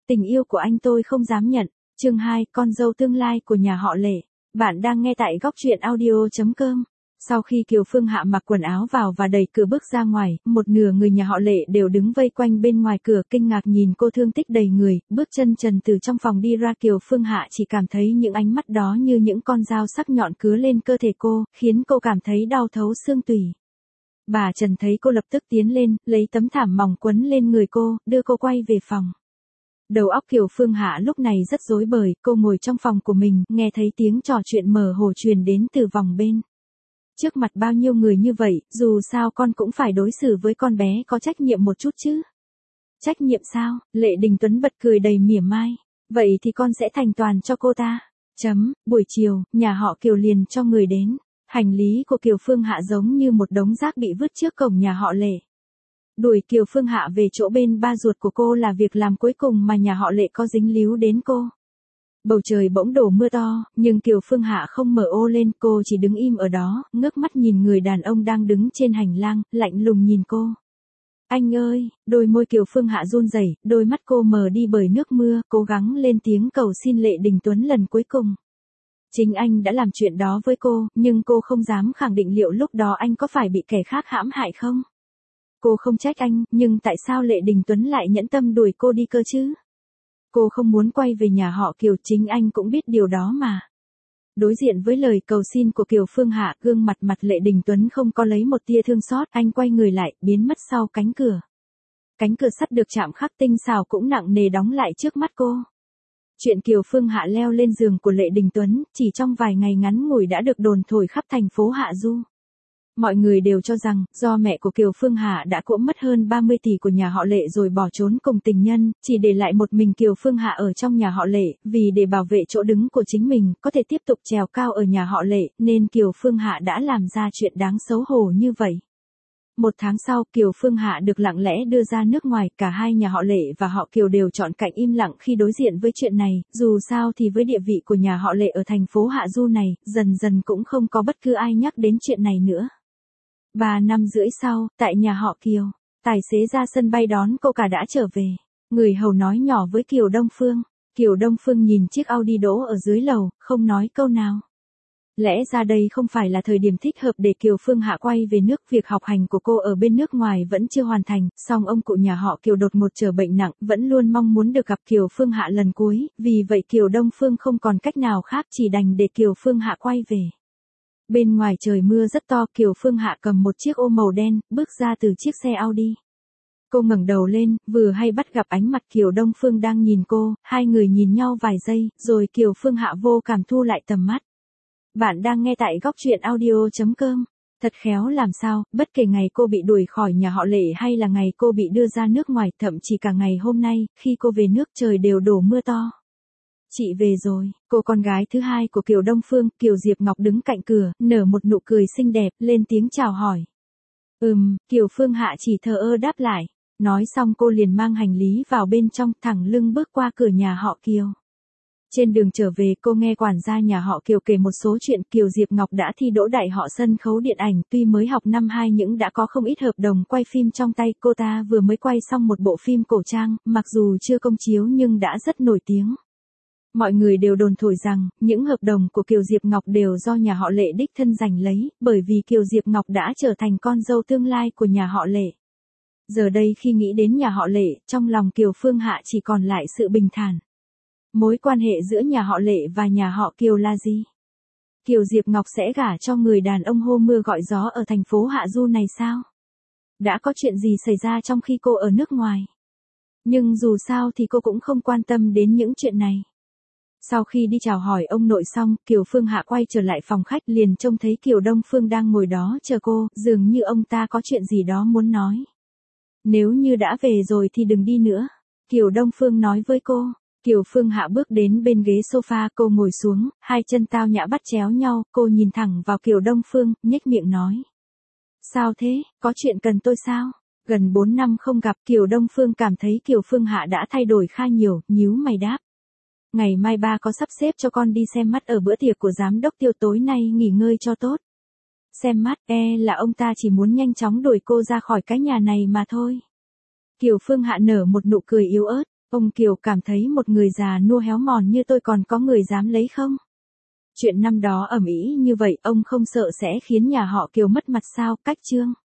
Tình yêu của anh tôi không dám nhận. Chương 2, con dâu tương lai của nhà họ Lệ. Bạn đang nghe tại góc truyện audio.com. Sau khi Kiều Phương Hạ mặc quần áo vào và đẩy cửa bước ra ngoài, một nửa người nhà họ Lệ đều đứng vây quanh bên ngoài cửa kinh ngạc nhìn cô thương tích đầy người, bước chân trần từ trong phòng đi ra. Kiều Phương Hạ chỉ cảm thấy những ánh mắt đó như những con dao sắc nhọn cứa lên cơ thể cô, khiến cô cảm thấy đau thấu xương tủy. Bà Trần thấy cô lập tức tiến lên, lấy tấm thảm mỏng quấn lên người cô, đưa cô quay về phòng. Đầu óc Kiều Phương Hạ lúc này rất rối bời, cô ngồi trong phòng của mình, nghe thấy tiếng trò chuyện mơ hồ truyền đến từ vòng bên. Trước mặt bao nhiêu người như vậy, dù sao con cũng phải đối xử với con bé có trách nhiệm một chút chứ. Trách nhiệm sao? Lệ Đình Tuấn bật cười đầy mỉa mai. Vậy thì con sẽ thành toàn cho cô ta. Buổi chiều, nhà họ Kiều liền cho người đến. Hành lý của Kiều Phương Hạ giống như một đống rác bị vứt trước cổng nhà họ Lệ. Đuổi Kiều Phương Hạ về chỗ bên ba ruột của cô là việc làm cuối cùng mà nhà họ Lệ có dính líu đến cô. Bầu trời bỗng đổ mưa to, nhưng Kiều Phương Hạ không mở ô lên, cô chỉ đứng im ở đó, ngước mắt nhìn người đàn ông đang đứng trên hành lang, lạnh lùng nhìn cô. Anh ơi, đôi môi Kiều Phương Hạ run rẩy, đôi mắt cô mờ đi bởi nước mưa, cố gắng lên tiếng cầu xin Lệ Đình Tuấn lần cuối cùng. Chính anh đã làm chuyện đó với cô, nhưng cô không dám khẳng định liệu lúc đó anh có phải bị kẻ khác hãm hại không. Cô không trách anh, nhưng tại sao Lệ Đình Tuấn lại nhẫn tâm đuổi cô đi cơ chứ? Cô không muốn quay về nhà họ Kiều, chính anh cũng biết điều đó mà. Đối diện với lời cầu xin của Kiều Phương Hạ, gương mặt Lệ Đình Tuấn không có lấy một tia thương xót, anh quay người lại, biến mất sau cánh cửa. Cánh cửa sắt được chạm khắc tinh xảo cũng nặng nề đóng lại trước mắt cô. Chuyện Kiều Phương Hạ leo lên giường của Lệ Đình Tuấn, chỉ trong vài ngày ngắn ngủi đã được đồn thổi khắp thành phố Hạ Du. Mọi người đều cho rằng, do mẹ của Kiều Phương Hạ đã cỗm mất hơn 30 tỷ của nhà họ Lệ rồi bỏ trốn cùng tình nhân, chỉ để lại một mình Kiều Phương Hạ ở trong nhà họ Lệ, vì để bảo vệ chỗ đứng của chính mình, có thể tiếp tục trèo cao ở nhà họ Lệ, nên Kiều Phương Hạ đã làm ra chuyện đáng xấu hổ như vậy. Một tháng sau, Kiều Phương Hạ được lặng lẽ đưa ra nước ngoài, cả hai nhà họ Lệ và họ Kiều đều chọn cạnh im lặng khi đối diện với chuyện này, dù sao thì với địa vị của nhà họ Lệ ở thành phố Hạ Du này, dần dần cũng không có bất cứ ai nhắc đến chuyện này nữa. 3 năm rưỡi sau, tại nhà họ Kiều, tài xế ra sân bay đón cô cả đã trở về. Người hầu nói nhỏ với Kiều Đông Phương. Kiều Đông Phương nhìn chiếc Audi đỗ ở dưới lầu, không nói câu nào. Lẽ ra đây không phải là thời điểm thích hợp để Kiều Phương Hạ quay về nước, việc học hành của cô ở bên nước ngoài vẫn chưa hoàn thành, song ông cụ nhà họ Kiều đột ngột trở bệnh nặng, vẫn luôn mong muốn được gặp Kiều Phương Hạ lần cuối, vì vậy Kiều Đông Phương không còn cách nào khác chỉ đành để Kiều Phương Hạ quay về. Bên ngoài trời mưa rất to, Kiều Phương Hạ cầm một chiếc ô màu đen, bước ra từ chiếc xe Audi. Cô ngẩng đầu lên, vừa hay bắt gặp ánh mặt Kiều Đông Phương đang nhìn cô, hai người nhìn nhau vài giây, rồi Kiều Phương Hạ vô cảm thu lại tầm mắt. Bạn đang nghe tại góc truyện audio.com. Thật khéo làm sao, bất kể ngày cô bị đuổi khỏi nhà họ Lệ hay là ngày cô bị đưa ra nước ngoài, thậm chí cả ngày hôm nay, khi cô về nước trời đều đổ mưa to. Chị về rồi, cô con gái thứ hai của Kiều Đông Phương, Kiều Diệp Ngọc đứng cạnh cửa, nở một nụ cười xinh đẹp, lên tiếng chào hỏi. Kiều Phương Hạ chỉ thờ ơ đáp lại. Nói xong cô liền mang hành lý vào bên trong, thẳng lưng bước qua cửa nhà họ Kiều. Trên đường trở về cô nghe quản gia nhà họ Kiều kể một số chuyện. Kiều Diệp Ngọc đã thi đỗ đại họ sân khấu điện ảnh, tuy mới học năm 2 nhưng đã có không ít hợp đồng quay phim trong tay. Cô ta vừa mới quay xong một bộ phim cổ trang, mặc dù chưa công chiếu nhưng đã rất nổi tiếng. Mọi người đều đồn thổi rằng, những hợp đồng của Kiều Diệp Ngọc đều do nhà họ Lệ đích thân giành lấy, bởi vì Kiều Diệp Ngọc đã trở thành con dâu tương lai của nhà họ Lệ. Giờ đây khi nghĩ đến nhà họ Lệ, trong lòng Kiều Phương Hạ chỉ còn lại sự bình thản. Mối quan hệ giữa nhà họ Lệ và nhà họ Kiều là gì? Kiều Diệp Ngọc sẽ gả cho người đàn ông hô mưa gọi gió ở thành phố Hạ Du này sao? Đã có chuyện gì xảy ra trong khi cô ở nước ngoài? Nhưng dù sao thì cô cũng không quan tâm đến những chuyện này. Sau khi đi chào hỏi ông nội xong, Kiều Phương Hạ quay trở lại phòng khách, liền trông thấy Kiều Đông Phương đang ngồi đó chờ cô, dường như ông ta có chuyện gì đó muốn nói. Nếu như đã về rồi thì đừng đi nữa, Kiều Đông Phương nói với cô. Kiều Phương Hạ bước đến bên ghế sofa, cô ngồi xuống, hai chân tao nhã bắt chéo nhau, cô nhìn thẳng vào Kiều Đông Phương, nhếch miệng nói. Sao thế, có chuyện cần tôi sao? Gần 4 năm không gặp, Kiều Đông Phương cảm thấy Kiều Phương Hạ đã thay đổi khá nhiều, nhíu mày đáp. Ngày mai ba có sắp xếp cho con đi xem mắt ở bữa tiệc của giám đốc Tiêu, tối nay nghỉ ngơi cho tốt. Xem mắt, là ông ta chỉ muốn nhanh chóng đuổi cô ra khỏi cái nhà này mà thôi. Kiều Phương Hạ nở một nụ cười yếu ớt. Ông Kiều cảm thấy một người già nua héo mòn như tôi còn có người dám lấy không? Chuyện năm đó ầm ĩ như vậy ông không sợ sẽ khiến nhà họ Kiều mất mặt sao? Cách chương.